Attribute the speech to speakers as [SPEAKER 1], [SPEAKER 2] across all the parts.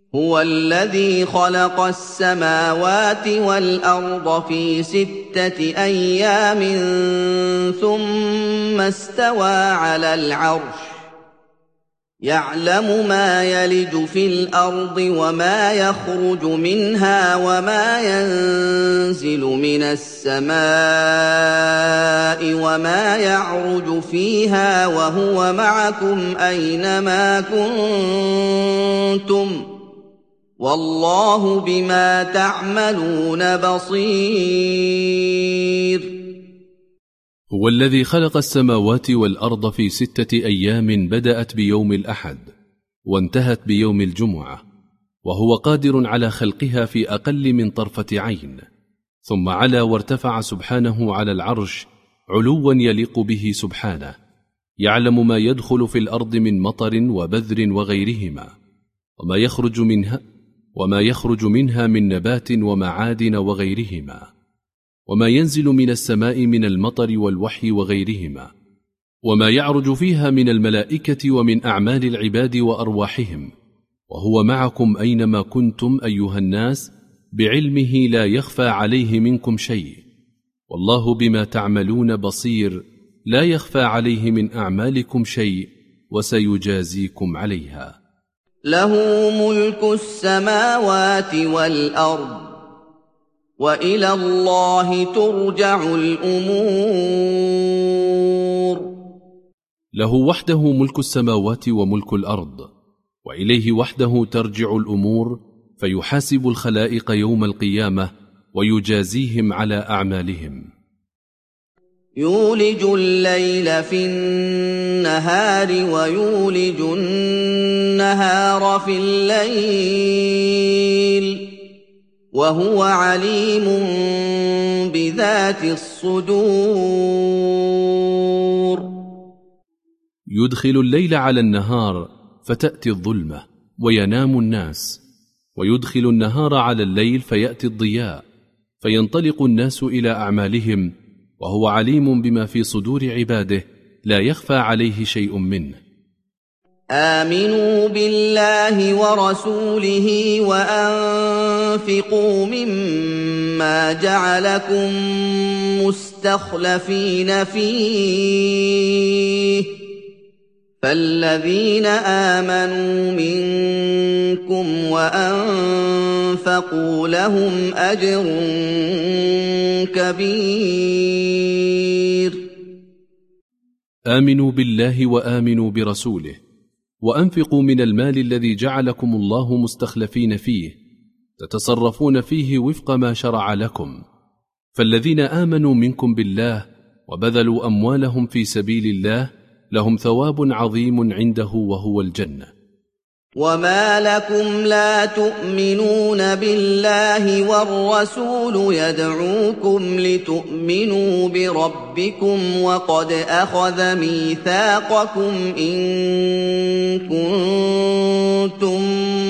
[SPEAKER 1] هو الذي خلق السماوات والأرض في 6 أيام ثم استوى على العرش يعلم ما يلج في الأرض وما يخرج منها وما ينزل من السماء وما يعرج فيها وهو معكم أينما كنتم والله بما تعملون بصير.
[SPEAKER 2] هو الذي خلق السماوات والأرض في 6 أيام بدأت بيوم الأحد وانتهت بيوم الجمعة، وهو قادر على خلقها في أقل من طرفة عين، ثم علا وارتفع سبحانه على العرش علوا يليق به سبحانه، يعلم ما يدخل في الأرض من مطر وبذر وغيرهما وما يخرج منها من نبات ومعادن وغيرهما، وما ينزل من السماء من المطر والوحي وغيرهما، وما يعرج فيها من الملائكة ومن أعمال العباد وأرواحهم، وهو معكم أينما كنتم أيها الناس بعلمه لا يخفى عليه منكم شيء، والله بما تعملون بصير لا يخفى عليه من أعمالكم شيء وسيجازيكم عليها.
[SPEAKER 1] له ملك السماوات والأرض وإلى الله ترجع الأمور.
[SPEAKER 2] له وحده ملك السماوات وملك الأرض، وإليه وحده ترجع الأمور، فيحاسب الخلائق يوم القيامة ويجازيهم على أعمالهم.
[SPEAKER 1] يولج الليل في النهار ويولج النهار في الليل وهو عليم بذات الصدور.
[SPEAKER 2] يدخل الليل على النهار فتأتي الظلمة وينام الناس، ويدخل النهار على الليل فيأتي الضياء، فينطلق الناس إلى أعمالهم، وهو عليم بما في صدور عباده لا يخفى عليه شيء منه.
[SPEAKER 1] آمنوا بالله ورسوله وأنفقوا مما جعلكم مستخلفين فيه، فالذين آمنوا منكم وأنفقوا لهم أجر كبير.
[SPEAKER 2] آمنوا بالله وآمنوا برسوله وأنفقوا من المال الذي جعلكم الله مستخلفين فيه، تتصرفون فيه وفق ما شرع لكم، فالذين آمنوا منكم بالله وبذلوا أموالهم في سبيل الله لهم ثواب عظيم عنده وهو الجنة.
[SPEAKER 1] وما لكم لا تؤمنون بالله والرسول يدعوكم لتؤمنوا بربكم وقد أخذ ميثاقكم إن كنتم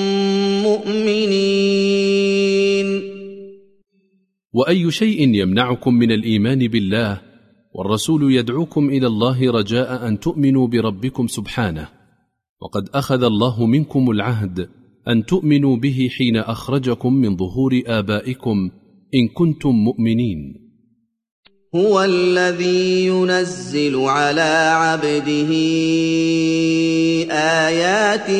[SPEAKER 1] مؤمنين.
[SPEAKER 2] وأي شيء يمنعكم من الإيمان بالله والرسول يدعوكم إلى الله رجاء أن تؤمنوا بربكم سبحانه، وقد أخذ الله منكم العهد أن تؤمنوا به حين أخرجكم من ظهور آبائكم إن كنتم مؤمنين.
[SPEAKER 1] هو الذي ينزل على عبده آيات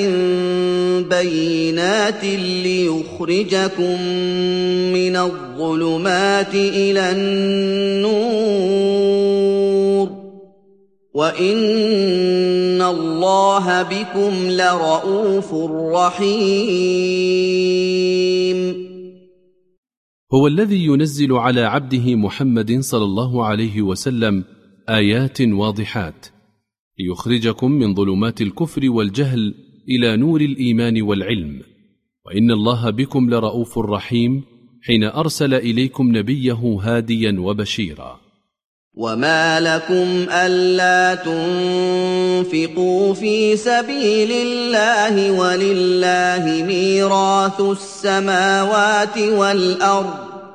[SPEAKER 1] بينات ليخرجكم من الظلمات إلى النور وإن الله بكم لرءوف رحيم.
[SPEAKER 2] هو الذي ينزل على عبده محمد صلى الله عليه وسلم آيات واضحات ليخرجكم من ظلمات الكفر والجهل إلى نور الإيمان والعلم، وإن الله بكم لرءوف رحيم حين أرسل إليكم نبيه هاديا وبشيرا.
[SPEAKER 1] وما لكم ألا تنفقوا في سبيل الله ولله ميراث السماوات والأرض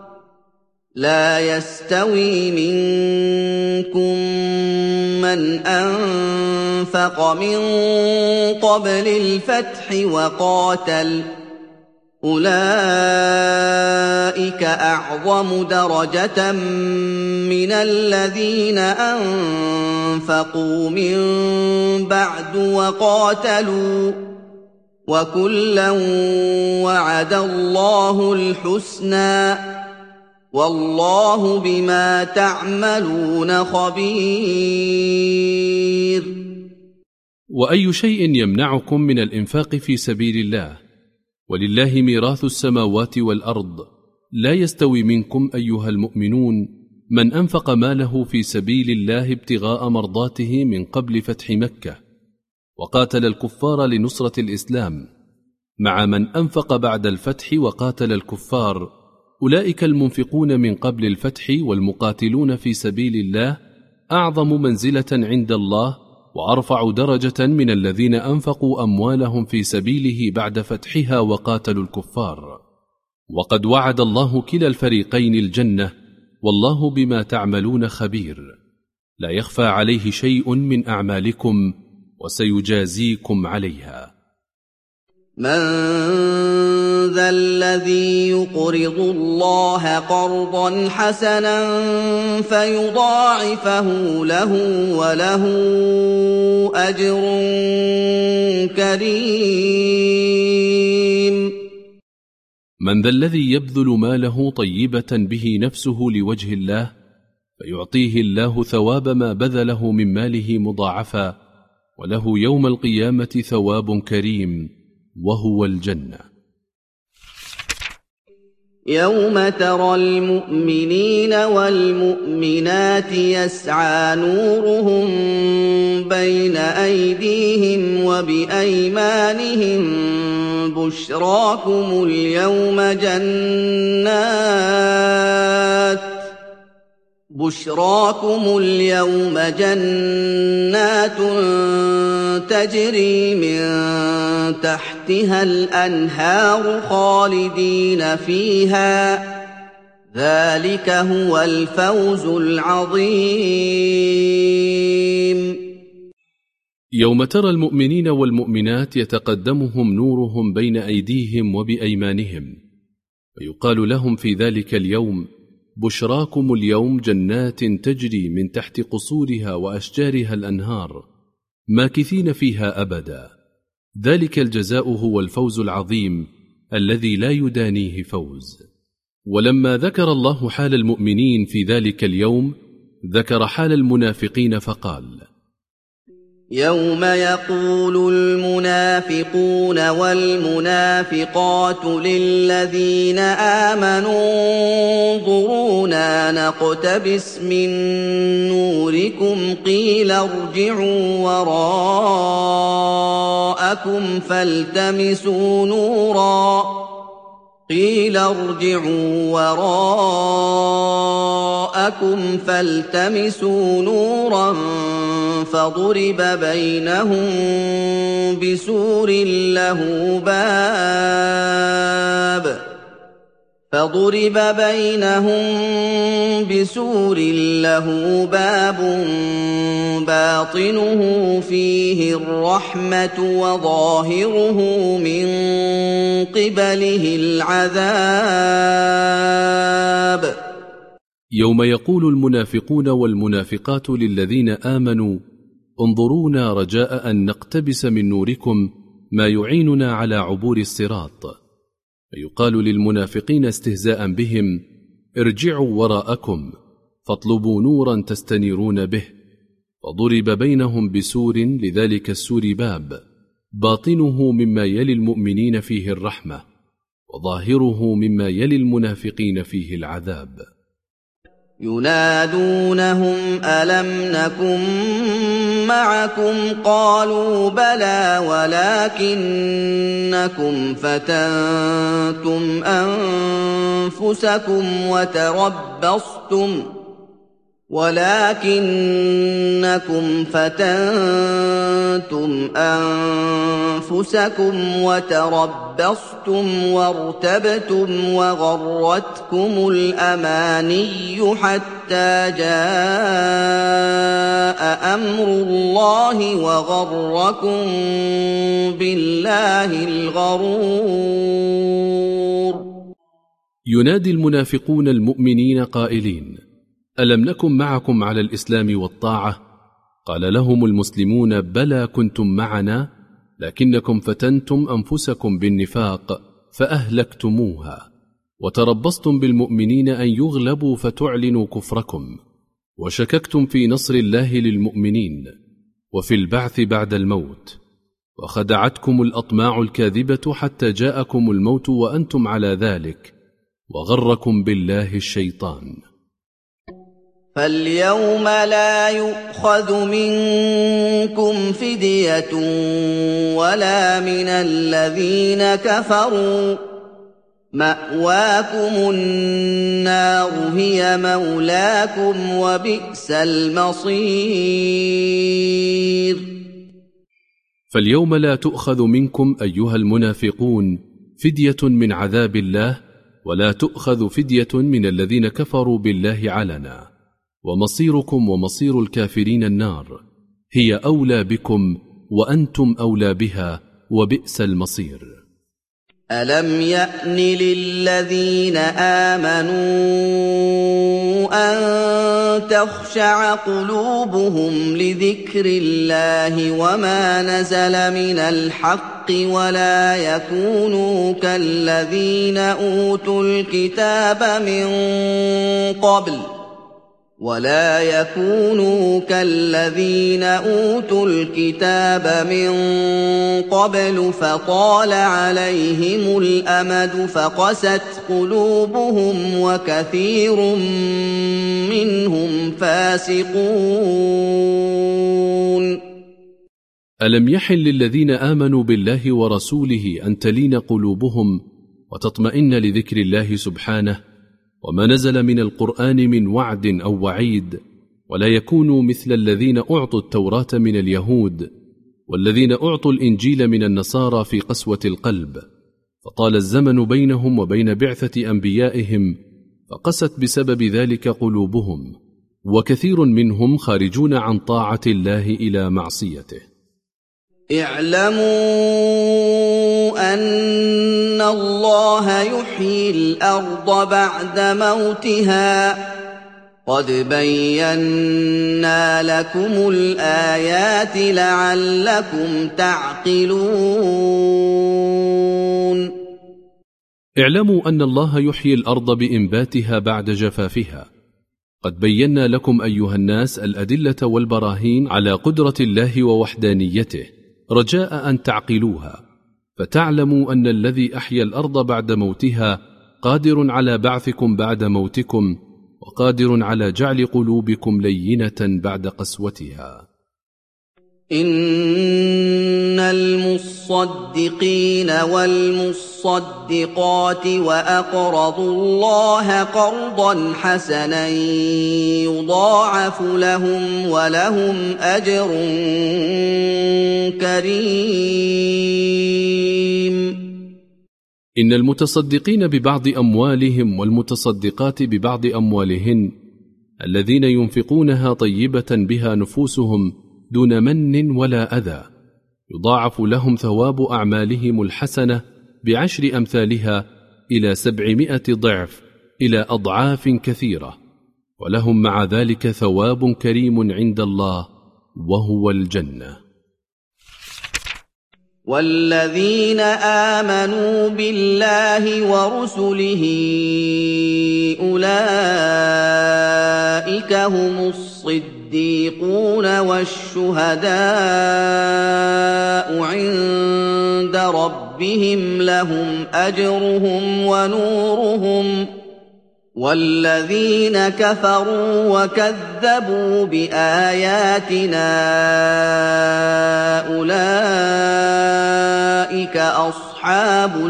[SPEAKER 1] لا يستوي منكم من أنفق من قبل الفتح أولئك أعظم درجة من الذين أنفقوا من بعد وقاتلوا وكلا وعد الله الحسنى والله بما تعملون خبير.
[SPEAKER 2] وأي شيء يمنعكم من الإنفاق في سبيل الله؟ ولله ميراث السماوات والأرض. لا يستوي منكم أيها المؤمنون من أنفق ماله في سبيل الله ابتغاء مرضاته من قبل فتح مكة وقاتل الكفار لنصرة الإسلام، مع من أنفق بعد الفتح وقاتل الكفار. أولئك المنفقون من قبل الفتح والمقاتلون في سبيل الله أعظم منزلة عند الله وأرفع درجة من الذين أنفقوا أموالهم في سبيله بعد فتحها وقاتلوا الكفار. وقد وعد الله كلا الفريقين الجنة، والله بما تعملون خبير. لا يخفى عليه شيء من أعمالكم وسيجازيكم عليها.
[SPEAKER 1] من ذا الذي يقرض الله قرضا حسنا فيضاعفه له وله أجر كريم.
[SPEAKER 2] من ذا الذي يبذل ماله طيبة به نفسه لوجه الله فيعطيه الله ثواب ما بذله من ماله مضاعفا، وله يوم القيامة ثواب كريم وهو الجنة.
[SPEAKER 1] يوم ترى المؤمنين والمؤمنات يسعى نورهم بين أيديهم وبأيمانهم بشراكم اليوم جنات تجري من تحتها الأنهار خالدين فيها، ذلك هو الفوز العظيم.
[SPEAKER 2] يوم ترى المؤمنين والمؤمنات يتقدمهم نورهم بين أيديهم وبأيمانهم، ويقال لهم في ذلك اليوم: بشراكم اليوم جنات تجري من تحت قصورها وأشجارها الأنهار ماكثين فيها أبدا، ذلك الجزاء هو الفوز العظيم الذي لا يدانيه فوز. ولما ذكر الله حال المؤمنين في ذلك اليوم ذكر حال المنافقين فقال:
[SPEAKER 1] يوم يقول المنافقون والمنافقات للذين آمنوا انظرونا نقتبس من نوركم قيل ارجعوا وراءكم فالتمسوا نورا فضرب بينهم بسور له باب باطنه فيه الرحمة وظاهره من قبله العذاب.
[SPEAKER 2] يوم يقول المنافقون والمنافقات للذين آمنوا انظرونا رجاء أن نقتبس من نوركم ما يعيننا على عبور الصراط، فيقال للمنافقين استهزاء بهم: ارجعوا وراءكم فاطلبوا نورا تستنيرون به. فضرب بينهم بسور، لذلك السور باب باطنه مما يلي المؤمنين فيه الرحمة وظاهره مما يلي المنافقين فيه العذاب.
[SPEAKER 1] ينادونهم ألم نكن معكم قالوا بلى ولكنكم فتنتم أنفسكم وتربصتم وارتبتم وغرتكم الأماني حتى جاء أمر الله وغركم بالله الغرور.
[SPEAKER 2] ينادي المنافقون المؤمنين قائلين: ألم نكن معكم على الإسلام والطاعة؟ قال لهم المسلمون: بلى كنتم معنا، لكنكم فتنتم أنفسكم بالنفاق فأهلكتموها، وتربصتم بالمؤمنين أن يغلبوا فتعلنوا كفركم، وشككتم في نصر الله للمؤمنين وفي البعث بعد الموت، وخدعتكم الأطماع الكاذبة حتى جاءكم الموت وأنتم على ذلك، وغركم بالله الشيطان.
[SPEAKER 1] فاليوم لا يؤخذ منكم فدية ولا من الذين كفروا، مأواكم النار هي مولاكم وبئس المصير.
[SPEAKER 2] فاليوم لا تؤخذ منكم أيها المنافقون فدية من عذاب الله، ولا تؤخذ فدية من الذين كفروا بالله علنا، ومصيركم ومصير الكافرين النار، هي أولى بكم وأنتم أولى بها، وبئس المصير.
[SPEAKER 1] ألم يأن للذين آمنوا أن تخشع قلوبهم لذكر الله وما نزل من الحق، ولا يكونوا كالذين أوتوا الكتاب من قبل فطال عليهم الأمد فقست قلوبهم وكثير منهم فاسقون.
[SPEAKER 2] ألم يحل للذين آمنوا بالله ورسوله أن تلين قلوبهم وتطمئن لذكر الله سبحانه وما نزل من القرآن من وعد أو وعيد، ولا يكونوا مثل الذين أعطوا التوراة من اليهود والذين أعطوا الإنجيل من النصارى في قسوة القلب، فطال الزمن بينهم وبين بعثة أنبيائهم فقست بسبب ذلك قلوبهم، وكثير منهم خارجون عن طاعة الله إلى معصيته.
[SPEAKER 1] اعلموا أن الله يحيي الأرض بعد موتها، قد بينا لكم الآيات لعلكم تعقلون.
[SPEAKER 2] اعلموا أن الله يحيي الأرض بإنباتها بعد جفافها، قد بينا لكم أيها الناس الأدلة والبراهين على قدرة الله ووحدانيته، رجاء أن تعقلوها، فتعلموا أن الذي أحيا الأرض بعد موتها قادر على بعثكم بعد موتكم، وقادر على جعل قلوبكم لينة بعد قسوتها.
[SPEAKER 1] إن المصدقين والمصدقات وأقرضوا الله قرضا حسنا يضاعف لهم ولهم أجر كريم.
[SPEAKER 2] إن المتصدقين ببعض أموالهم والمتصدقات ببعض أموالهن الذين ينفقونها طيبة بها نفوسهم دون من ولا أذى، يضاعف لهم ثواب أعمالهم الحسنة ب10 أمثالها إلى 700 ضعف إلى أضعاف كثيرة، ولهم مع ذلك ثواب كريم عند الله وهو الجنة.
[SPEAKER 1] والذين آمنوا بالله ورسله أولئك هم الصديقون والشهداء عند ربهم لهم أجرهم ونورهم، والذين كفروا وكذبوا بآياتنا أولئك أصحاب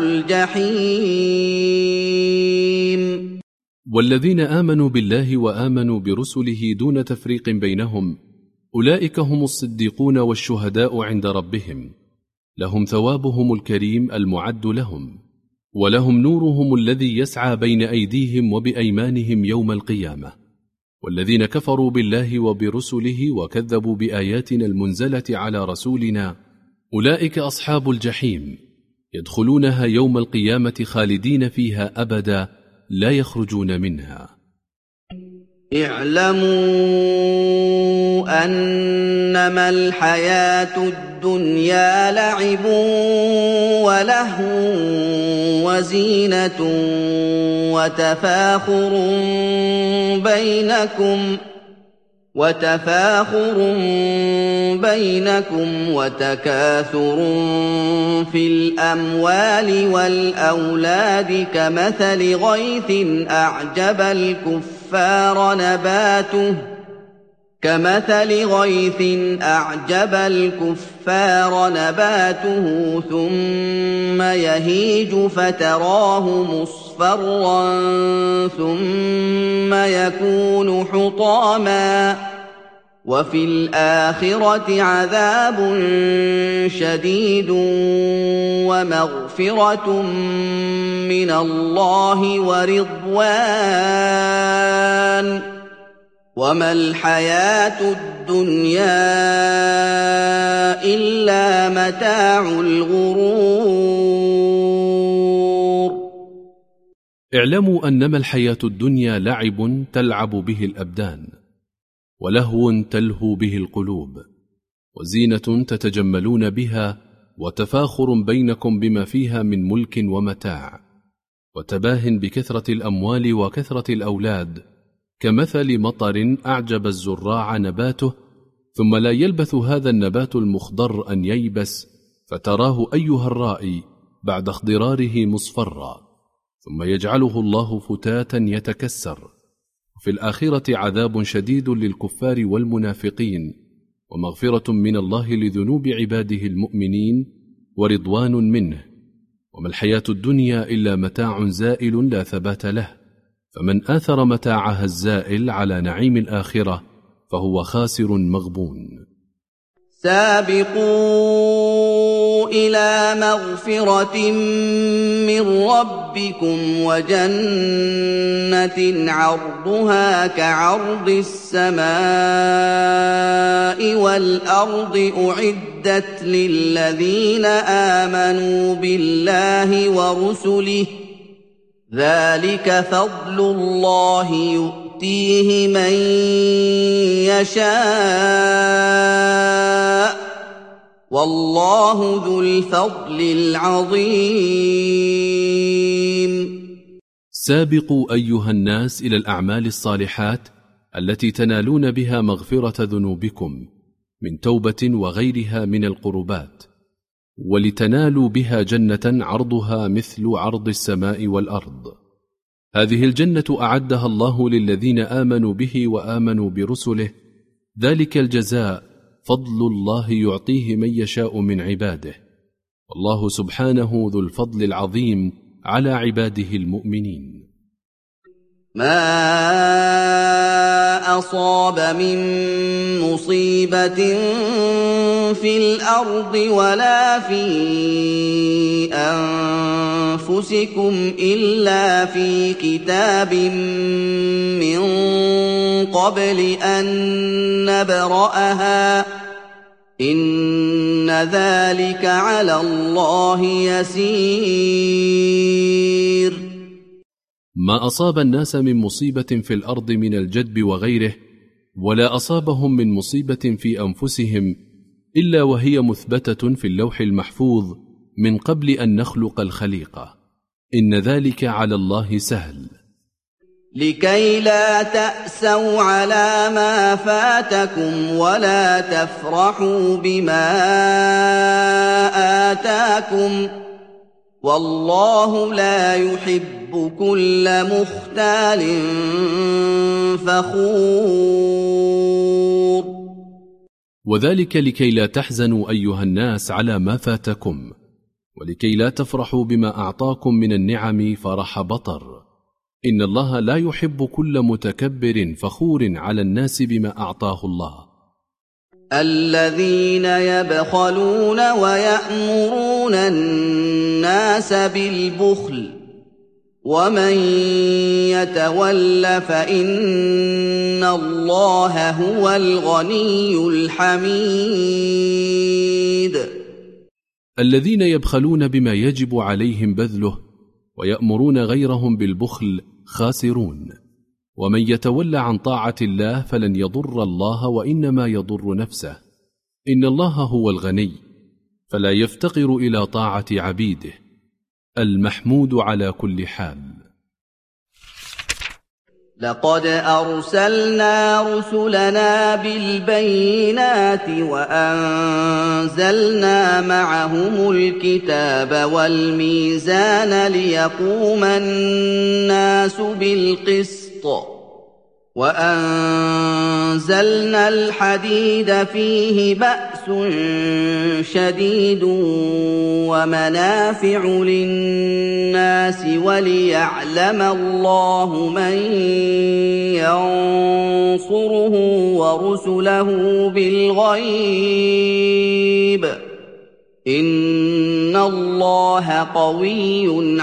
[SPEAKER 1] الجحيم.
[SPEAKER 2] والذين آمنوا بالله وآمنوا برسله دون تفريق بينهم أولئك هم الصديقون والشهداء عند ربهم، لهم ثوابهم الكريم المعد لهم، ولهم نورهم الذي يسعى بين أيديهم وبأيمانهم يوم القيامة. والذين كفروا بالله وبرسله وكذبوا بآياتنا المنزلة على رسولنا أولئك أصحاب الجحيم، يدخلونها يوم القيامة خالدين فيها أبدا لا يخرجون منها.
[SPEAKER 1] اعلموا أنما الحياة الدنيا لعب ولهو وزينة وتفاخر بينكم وتكاثر في الأموال والأولاد كمثل غيث أعجب الكفار نباته ثم يهيج فتراه مصفرا ثم يكون حطاما وفي الآخرة عذاب شديد ومغفرة من الله ورضوان وما الحياة الدنيا إلا متاع الغرور.
[SPEAKER 2] اعلموا أنما الحياة الدنيا لعب تلعب به الأبدان ولهو تلهو به القلوب وزينة تتجملون بها وتفاخر بينكم بما فيها من ملك ومتاع وتباه بكثرة الأموال وكثرة الأولاد كمثل مطر أعجب الزراع نباته ثم لا يلبث هذا النبات المخضر أن ييبس فتراه أيها الرائي بعد اخضراره مصفرا ثم يجعله الله فتاتا يتكسر. وفي الآخرة عذاب شديد للكفار والمنافقين ومغفرة من الله لذنوب عباده المؤمنين ورضوان منه. وما الحياة الدنيا إلا متاع زائل لا ثبات له، فمن آثر متاعها الزائل على نعيم الآخرة فهو خاسر مغبون.
[SPEAKER 1] سابقوا إلى مغفرة من ربكم وجنة عرضها كعرض السماء والأرض أعدت للذين آمنوا بالله ورسله ذلك فضل الله يؤتيه من يشاء والله ذو الفضل العظيم.
[SPEAKER 2] سابقوا أيها الناس إلى الأعمال الصالحات التي تنالون بها مغفرة ذنوبكم من توبة وغيرها من القربات، ولتنالوا بها جنة عرضها مثل عرض السماء والأرض. هذه الجنة أعدها الله للذين آمنوا به وآمنوا برسله، ذلك الجزاء فضل الله يعطيه من يشاء من عباده، والله سبحانه ذو الفضل العظيم على عباده المؤمنين.
[SPEAKER 1] ما أصاب من مصيبة في الأرض ولا في أنفسكم إلا في كتاب من قبل أن نبرأها إن ذلك على الله يسير.
[SPEAKER 2] ما أصاب الناس من مصيبة في الأرض من الجدب وغيره ولا أصابهم من مصيبة في أنفسهم إلا وهي مثبتة في اللوح المحفوظ من قبل أن نخلق الخليقة، إن ذلك على الله سهل.
[SPEAKER 1] لكي لا تأسوا على ما فاتكم ولا تفرحوا بما آتاكم والله لا يحب كل مختال فخور.
[SPEAKER 2] وذلك لكي لا تحزنوا أيها الناس على ما فاتكم ولكي لا تفرحوا بما أعطاكم من النعم فرح بطر، إن الله لا يحب كل متكبر فخور على الناس بما أعطاه الله.
[SPEAKER 1] الذين يبخلون ويأمرون الناس بالبخل ومن يتول فإن الله هو الغني الحميد.
[SPEAKER 2] الذين يبخلون بما يجب عليهم بذله ويأمرون غيرهم بالبخل خاسرون. ومن يتولى عن طاعة الله فلن يضر الله وإنما يضر نفسه. إن الله هو الغني فلا يفتقر إلى طاعة عبيده، المحمود على كل حال.
[SPEAKER 1] لقد أرسلنا رسلنا بالبينات وأنزلنا معهم الكتاب والميزان ليقوم الناس بالقسط، وأنزلنا الحديد فيه بأس شديد ومنافع للناس وليعلم الله من ينصره ورسله بالغيب، إن الله قوي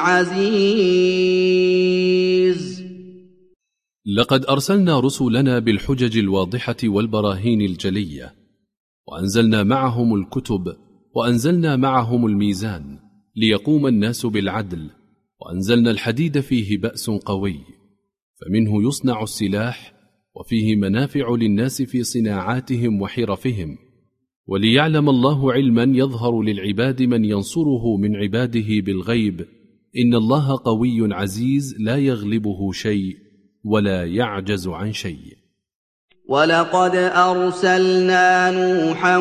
[SPEAKER 1] عزيز.
[SPEAKER 2] لقد أرسلنا رسلنا بالحجج الواضحة والبراهين الجلية، وأنزلنا معهم الكتب، وأنزلنا معهم الميزان ليقوم الناس بالعدل، وأنزلنا الحديد فيه بأس قوي، فمنه يصنع السلاح، وفيه منافع للناس في صناعاتهم وحرفهم، وليعلم الله علما يظهر للعباد من ينصره من عباده بالغيب، إن الله قوي عزيز لا يغلبه شيء ولا يعجز عن شيء.
[SPEAKER 1] ولقد أرسلنا نوحا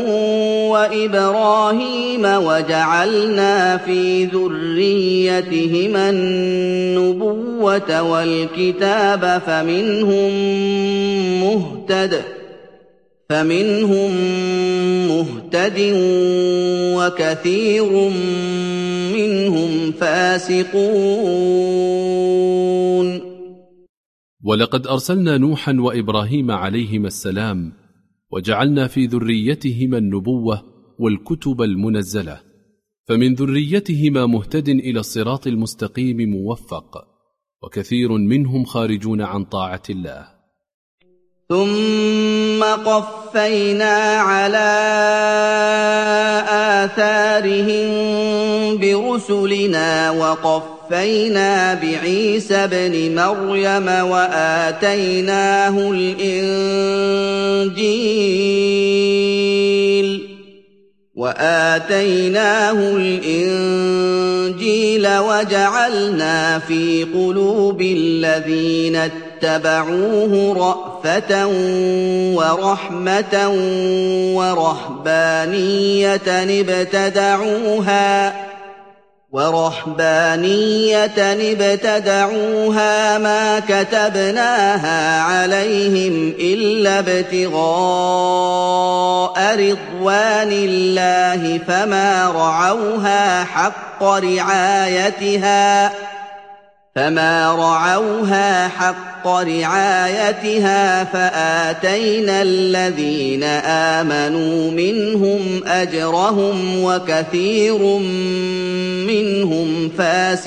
[SPEAKER 1] وإبراهيم وجعلنا في ذريتهما النبوة والكتاب فمنهم مهتد وكثير منهم فاسقون.
[SPEAKER 2] ولقد أرسلنا نوحا وإبراهيم عليهما السلام وجعلنا في ذريتهما النبوة والكتب المنزلة، فمن ذريتهما مهتد إلى الصراط المستقيم موفق، وكثير منهم خارجون عن طاعة الله.
[SPEAKER 1] ثم قفينا على آثارهم برسلنا وقفينا بعيسى ابن مريم وآتيناه الإنجيل وجعلنا في قلوب الذين اتبعوه رأفة ورحمة ورهبانية ابتدعوها ما كتبناها عليهم إلا ابتغاء رضوان الله فما رعوها حق رعايتها فآتينا الذين آمنوا منهم أجرهم وكثير منهم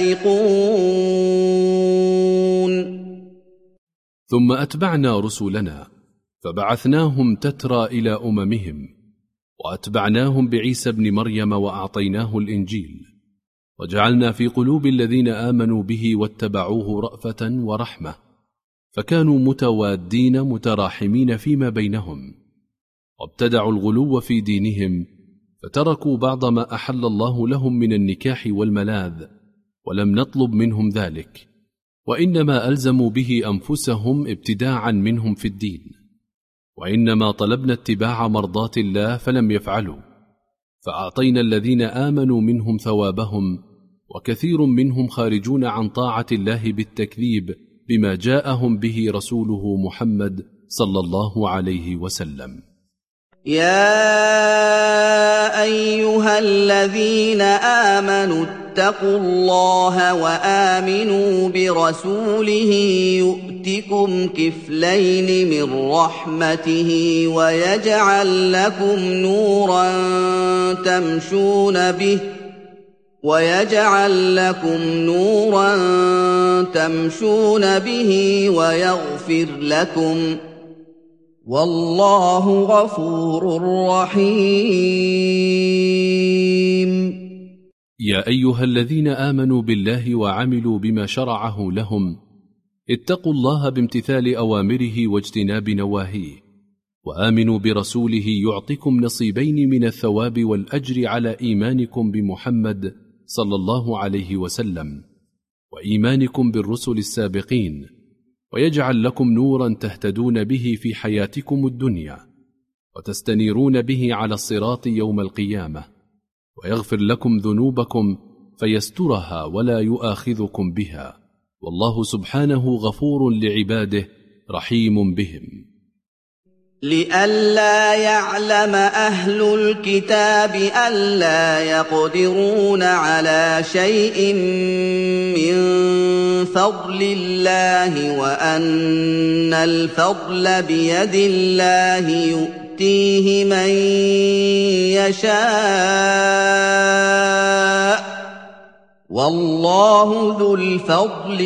[SPEAKER 1] فاسقون.
[SPEAKER 2] ثم أتبعنا رسلنا فبعثناهم تترى إلى أممهم، وأتبعناهم بعيسى ابن مريم وأعطيناه الإنجيل، وجعلنا في قلوب الذين آمنوا به واتبعوه رأفة ورحمة، فكانوا متوادين متراحمين فيما بينهم، وابتدعوا الغلو في دينهم، فتركوا بعض ما أحل الله لهم من النكاح والملاذ، ولم نطلب منهم ذلك، وإنما ألزموا به أنفسهم ابتداعا منهم في الدين، وإنما طلبنا اتباع مرضات الله فلم يفعلوا، فأعطينا الذين آمنوا منهم ثوابهم، وكثير منهم خارجون عن طاعة الله بالتكذيب بما جاءهم به رسوله محمد صلى الله عليه وسلم.
[SPEAKER 1] يا أيها الذين آمنوا اتقوا الله وآمنوا برسوله يؤتكم كفلين من رحمته ويجعل لكم نورا تمشون به ويغفر لكم، والله غفور رحيم.
[SPEAKER 2] يا أيها الذين آمنوا بالله وعملوا بما شرعه لهم اتقوا الله بامتثال أوامره واجتناب نواهيه، وآمنوا برسوله يعطكم نصيبين من الثواب والأجر على إيمانكم بمحمد صلى الله عليه وسلم وإيمانكم بالرسل السابقين، ويجعل لكم نورا تهتدون به في حياتكم الدنيا وتستنيرون به على الصراط يوم القيامة، ويغفر لكم ذنوبكم فيسترها ولا يؤاخذكم بها، والله سبحانه غفور لعباده رحيم بهم.
[SPEAKER 1] لئلا يعلم أهل الكتاب ألا يقدرون على شيء من فضل الله وأن الفضل بيد الله يؤتيه من يشاء والله ذو الفضل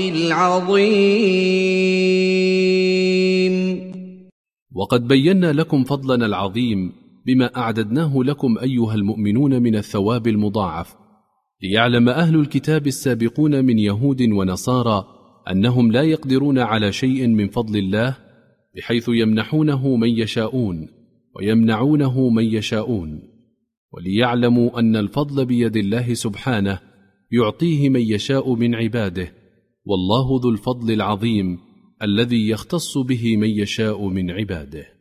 [SPEAKER 1] العظيم.
[SPEAKER 2] وقد بينا لكم فضلنا العظيم بما أعددناه لكم أيها المؤمنون من الثواب المضاعف، ليعلم أهل الكتاب السابقون من يهود ونصارى أنهم لا يقدرون على شيء من فضل الله، بحيث يمنحونه من يشاءون ويمنعونه من يشاءون، وليعلموا أن الفضل بيد الله سبحانه يعطيه من يشاء من عباده، والله ذو الفضل العظيم الذي يختص به من يشاء من عباده.